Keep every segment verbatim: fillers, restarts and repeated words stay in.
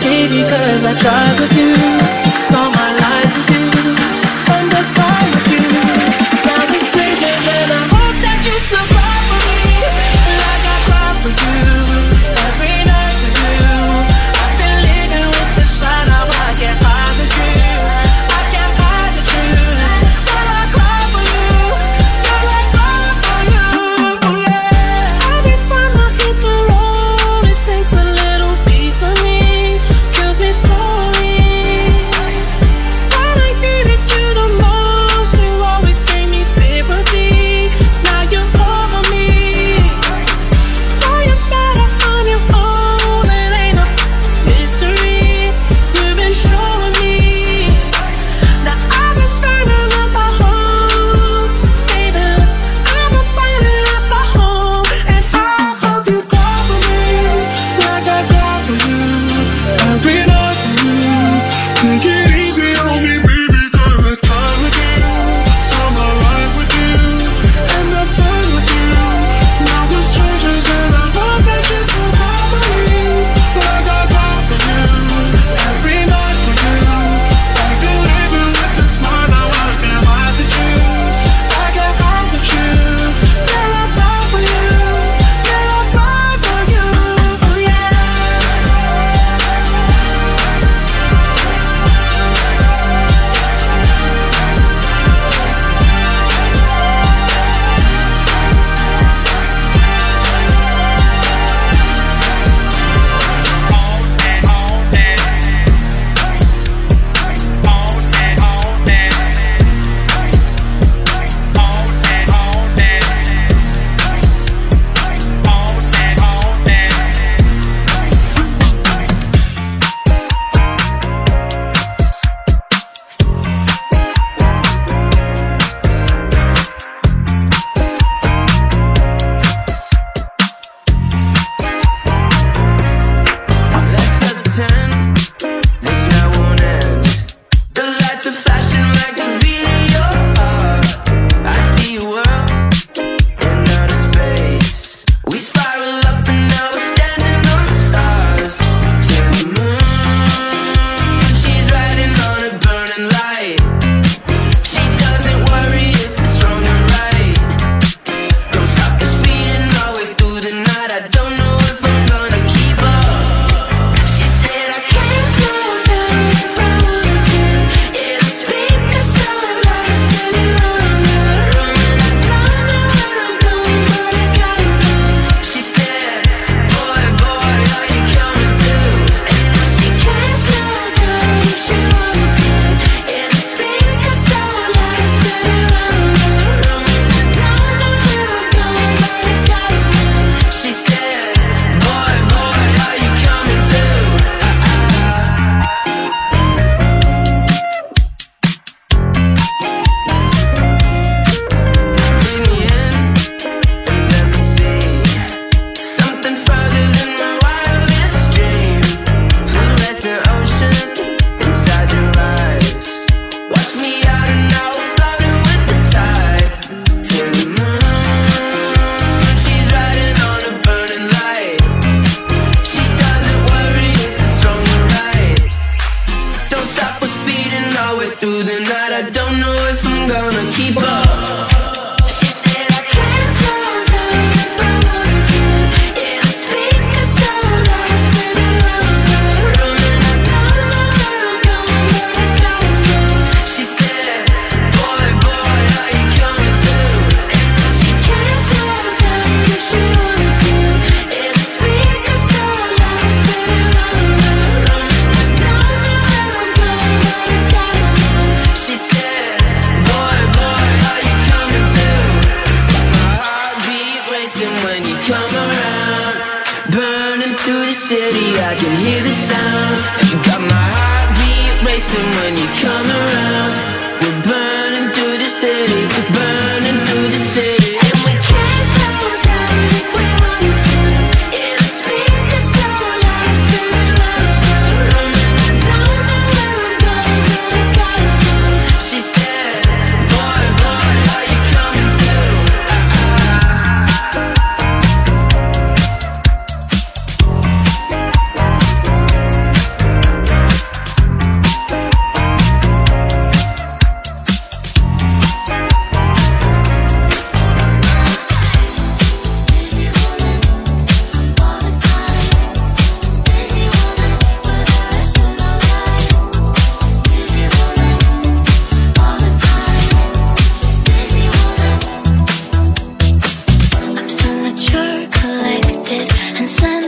baby, cause I tried with you. Saw my life with you, spend the time with you. Now we're strangers and I hope that you still cry for me, like I cry for you, every night with you. I've been living with the sun, now I can't hide the truth. I can't hide the truth. Girl, I cry for you, girl, I cry for you, yeah. Every time I hit the road, it takes a little piece of me, kills me slowly. When I needed you the most, you always gave me sympathy. Now you're over me. Now you're better on your own, it ain't a mystery. You've been showing me. Now I've been burning up my home, baby. I've been burning up my home, and I hope you cry for me, like I cry for you, every night for you. Take it easy on me, baby, cause I time with you. Saw my life with you, and I've turned with you. Now we're strangers and I hope that you still cry for me, like I cry for you, every night for you. I've been living with the smile, now I can't hide the truth. I can't hide the truth. Girl, I cry for you, girl, I cry for you, oh yeah. Let's just pretend this night won't end. The lights are flashing like the beat of your heart. I see you world in outer space. We spiral up and now we're standing on the stars. To the moon, she's riding on a burning light. She doesn't worry if it's wrong or right. Don't stop the speeding all the way through the night. I don't know if I'm gonna keep up. She said I can't slow down if I wanted to. Yeah, the speakers so loud, spinning round the room, and I don't know where I'm going, but I gotta move. She said, boy, boy, are you coming too? And now she can't slow down if she wanted to. Yeah, the speakers so loud, spinning round the room, and I don't know where I'm going, but I gotta move. She said, boy, boy, are you coming too? Bring me in and let me see something further than my wildest dream. Fluorescent ocean inside your eyes. Watch me out and now we're floating with the tide. To the moon, she's riding on a burning light. She doesn't worry if it's wrong or right. Don't stop us speeding all the way through the night. I don't know if I'm gonna keep up. She said I can't slow down if I wanted to. Yeah, the speakers so loud, spinning round the room, and I don't know where I'm going, but I gotta move. She said, boy, boy, are you coming too? And now she can't slow down if she wanted to. Yeah, the speakers so loud, spinning round the room, and I don't know where I'm going, but I gotta move. She said, boy, boy, are you coming too? My heartbeat racing when you come around. Burning through the city, I can hear the sound. Got my heartbeat racing when you come around. We're burning through the city, burning through the city. And we can't slow down if we wanted to. Yeah, the speakers so loud, spinning round the room, and I don't know where I'm going, but I gotta move. She said, boy, boy, are you coming too?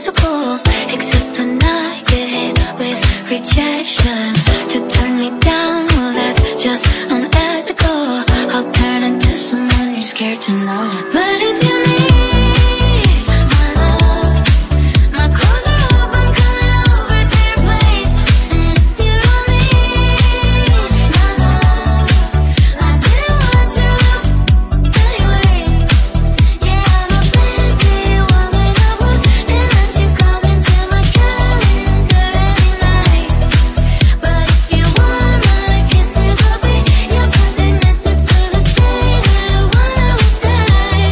invisible, except when I get hit with rejection. To turn me down, well that's just unethical. I'll turn into someone you're scared to know. But if you need my love, my clothes are off, I'm coming over to your place. And if you don't need my love, I didn't want you anyway. Yeah, I'm a busy woman, I wouldn't let you come into my calendar any night. But if you want my kisses, I'll be your perfect missus to the day that one of us dies.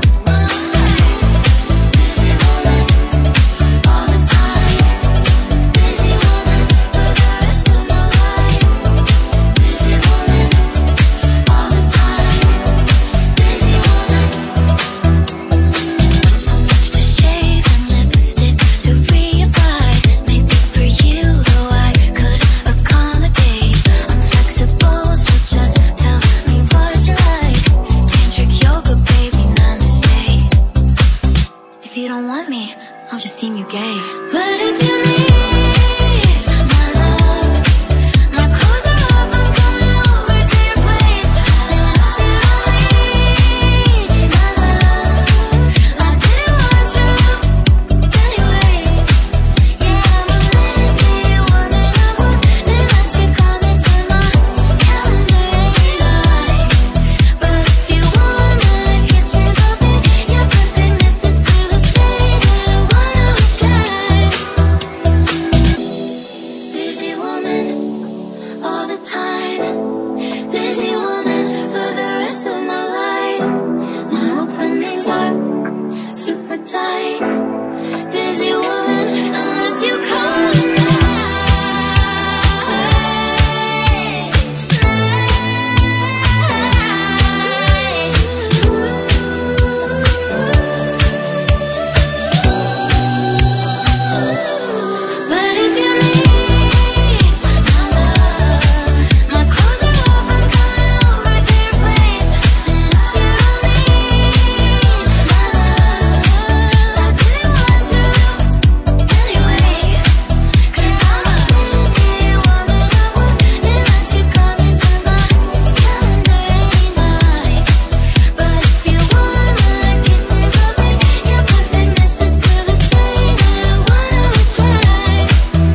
Busy woman, all the time. Busy woman, for the rest of my life. Busy woman, all the time. Busy woman. So much to shave and lipstick to reapply. Maybe for you, though I could accommodate. I'm flexible, so just tell me what you like. Tantric yoga, baby, namaste. If you don't want me, I'll just deem you gay. But if you need my love, my clothes are off, I'm coming over to your place. And if you don't need my love, I didn't want you anyway. Yeah, I'm a busy woman, I wouldn't let you come into my calendar any night. But if you want my kisses, I'll be your perfect missus to the day that one of us dies. Busy woman, all the time. Busy woman, for the rest of my life. My openings are super tight. Busy woman, unless you come But if you need my love, my clothes are off, I'm coming over to your place. And if you don't need my love, I didn't want you anyway. 'Cause I'm a busy woman, I wouldn't let you come into my calendar any night. But if you want my kisses, I'll be your perfect missus to the day that one of us dies.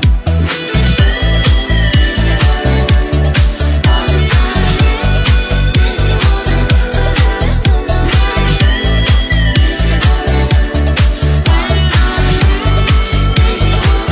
Busy woman, all the time. Busy woman, for the rest of my life. Busy woman, all the time. Busy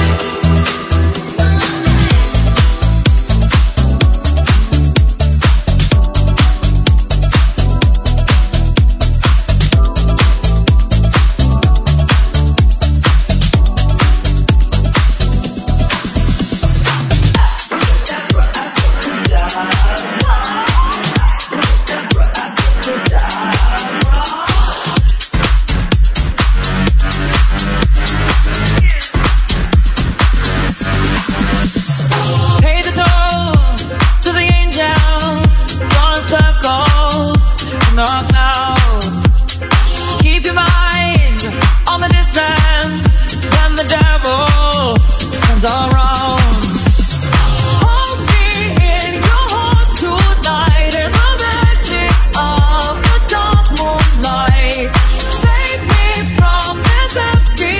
Pay the toll to the angels, drawing circles in the clouds. Keep your mind on the distance when the devil comes around. Hold me in your heart tonight in the magic of the dark moonlight. Save me from this empty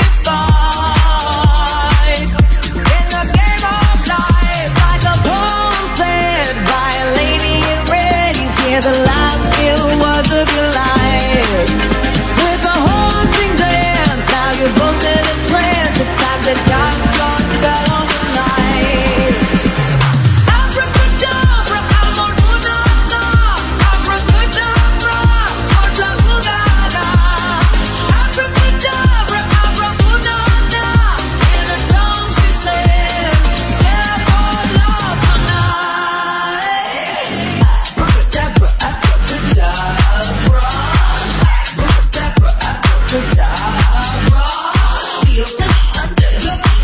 fight. In the game of life, like a poem said by a lady in red, you hear the last few words of your life. With a haunting dance, now you're both in a trance. It's time to cast your spell on the night. Abracadabra, amorunana. Abracadabra, ortaugada. Abracadabra, amorunana. In her tongue she said, "Care for love tonight." Abracadabra, abracadabra. Abracadabra, abracadabra. Feel it under your feet.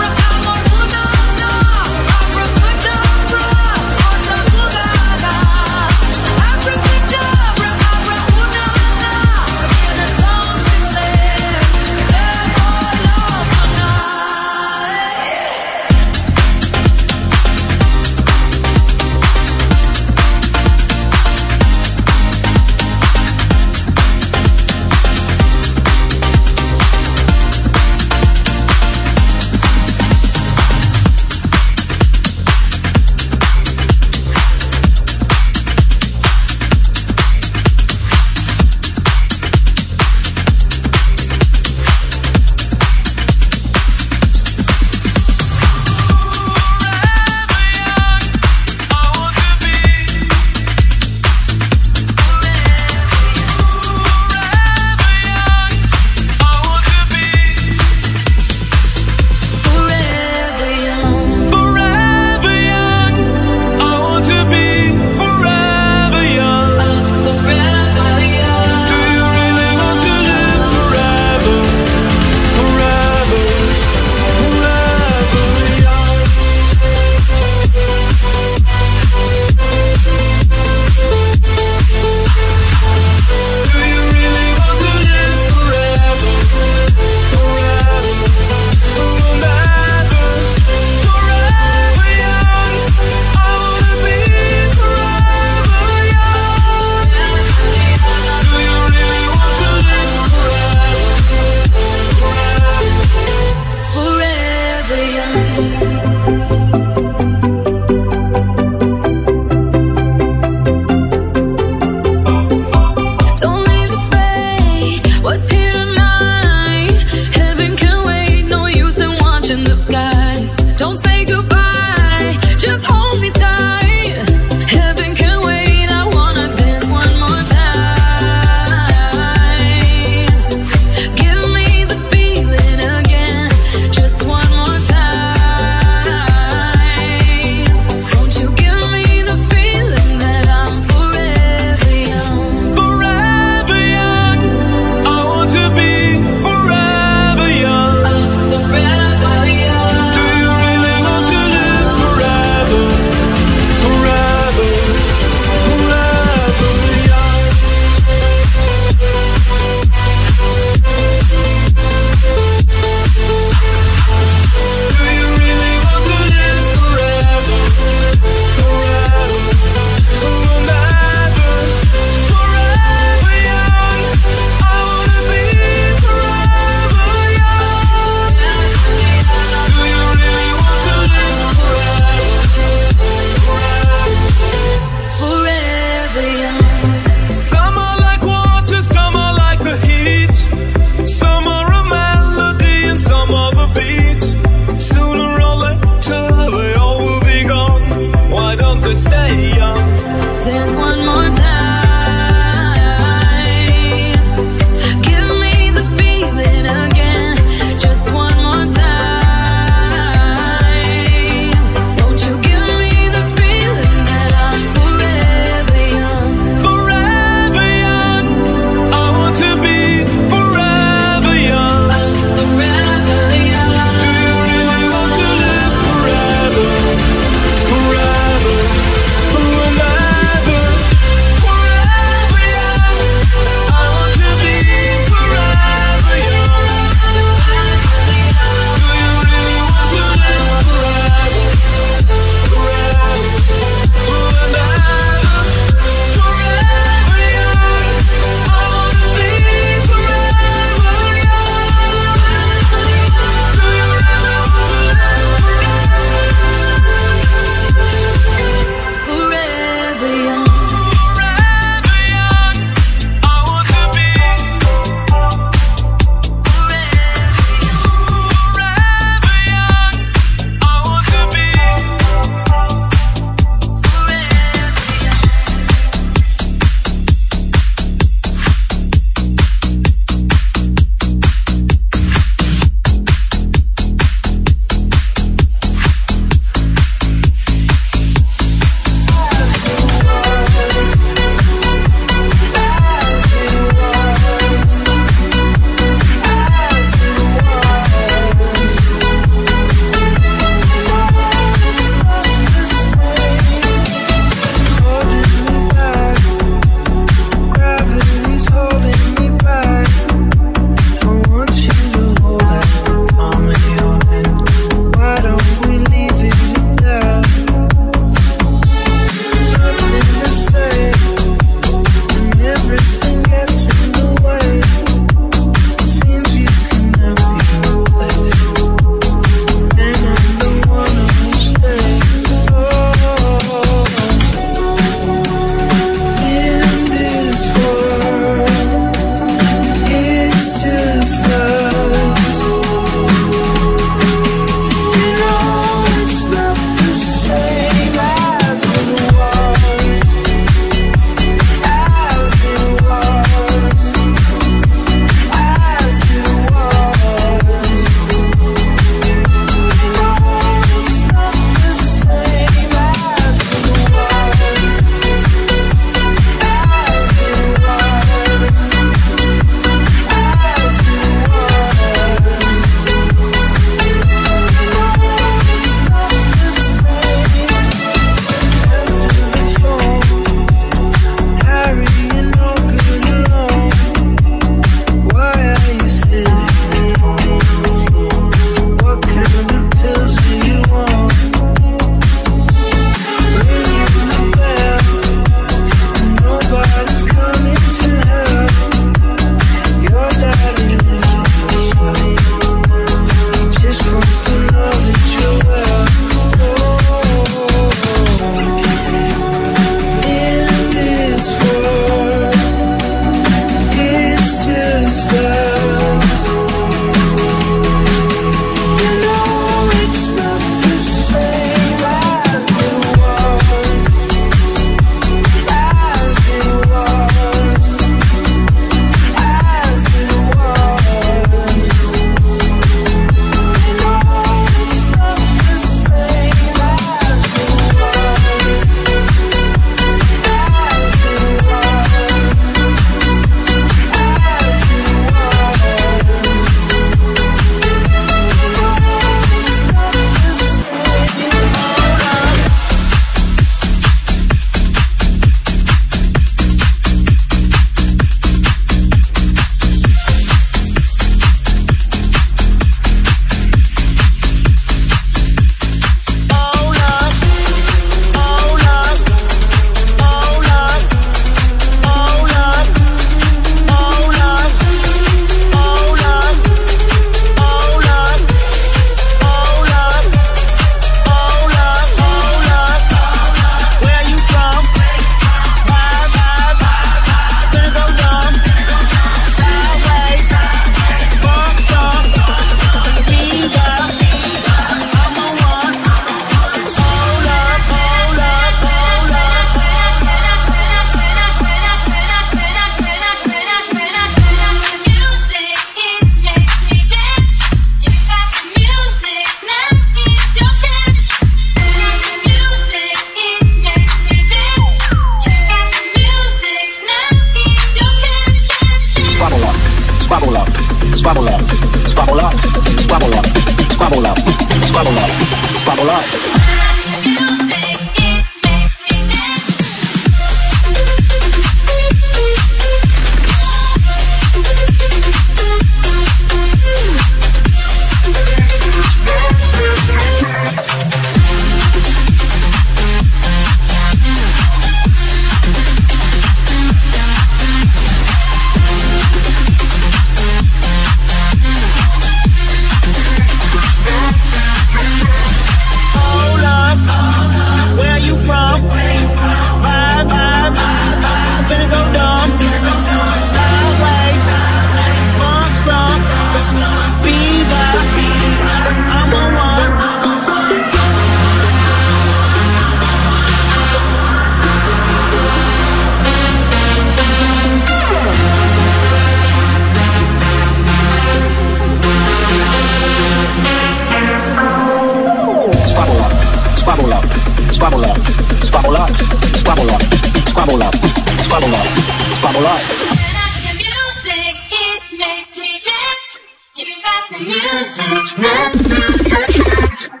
Squabble up, squabble up, squabble up, squabble up. When I hear music, it makes me dance. You got the music, let me touch it.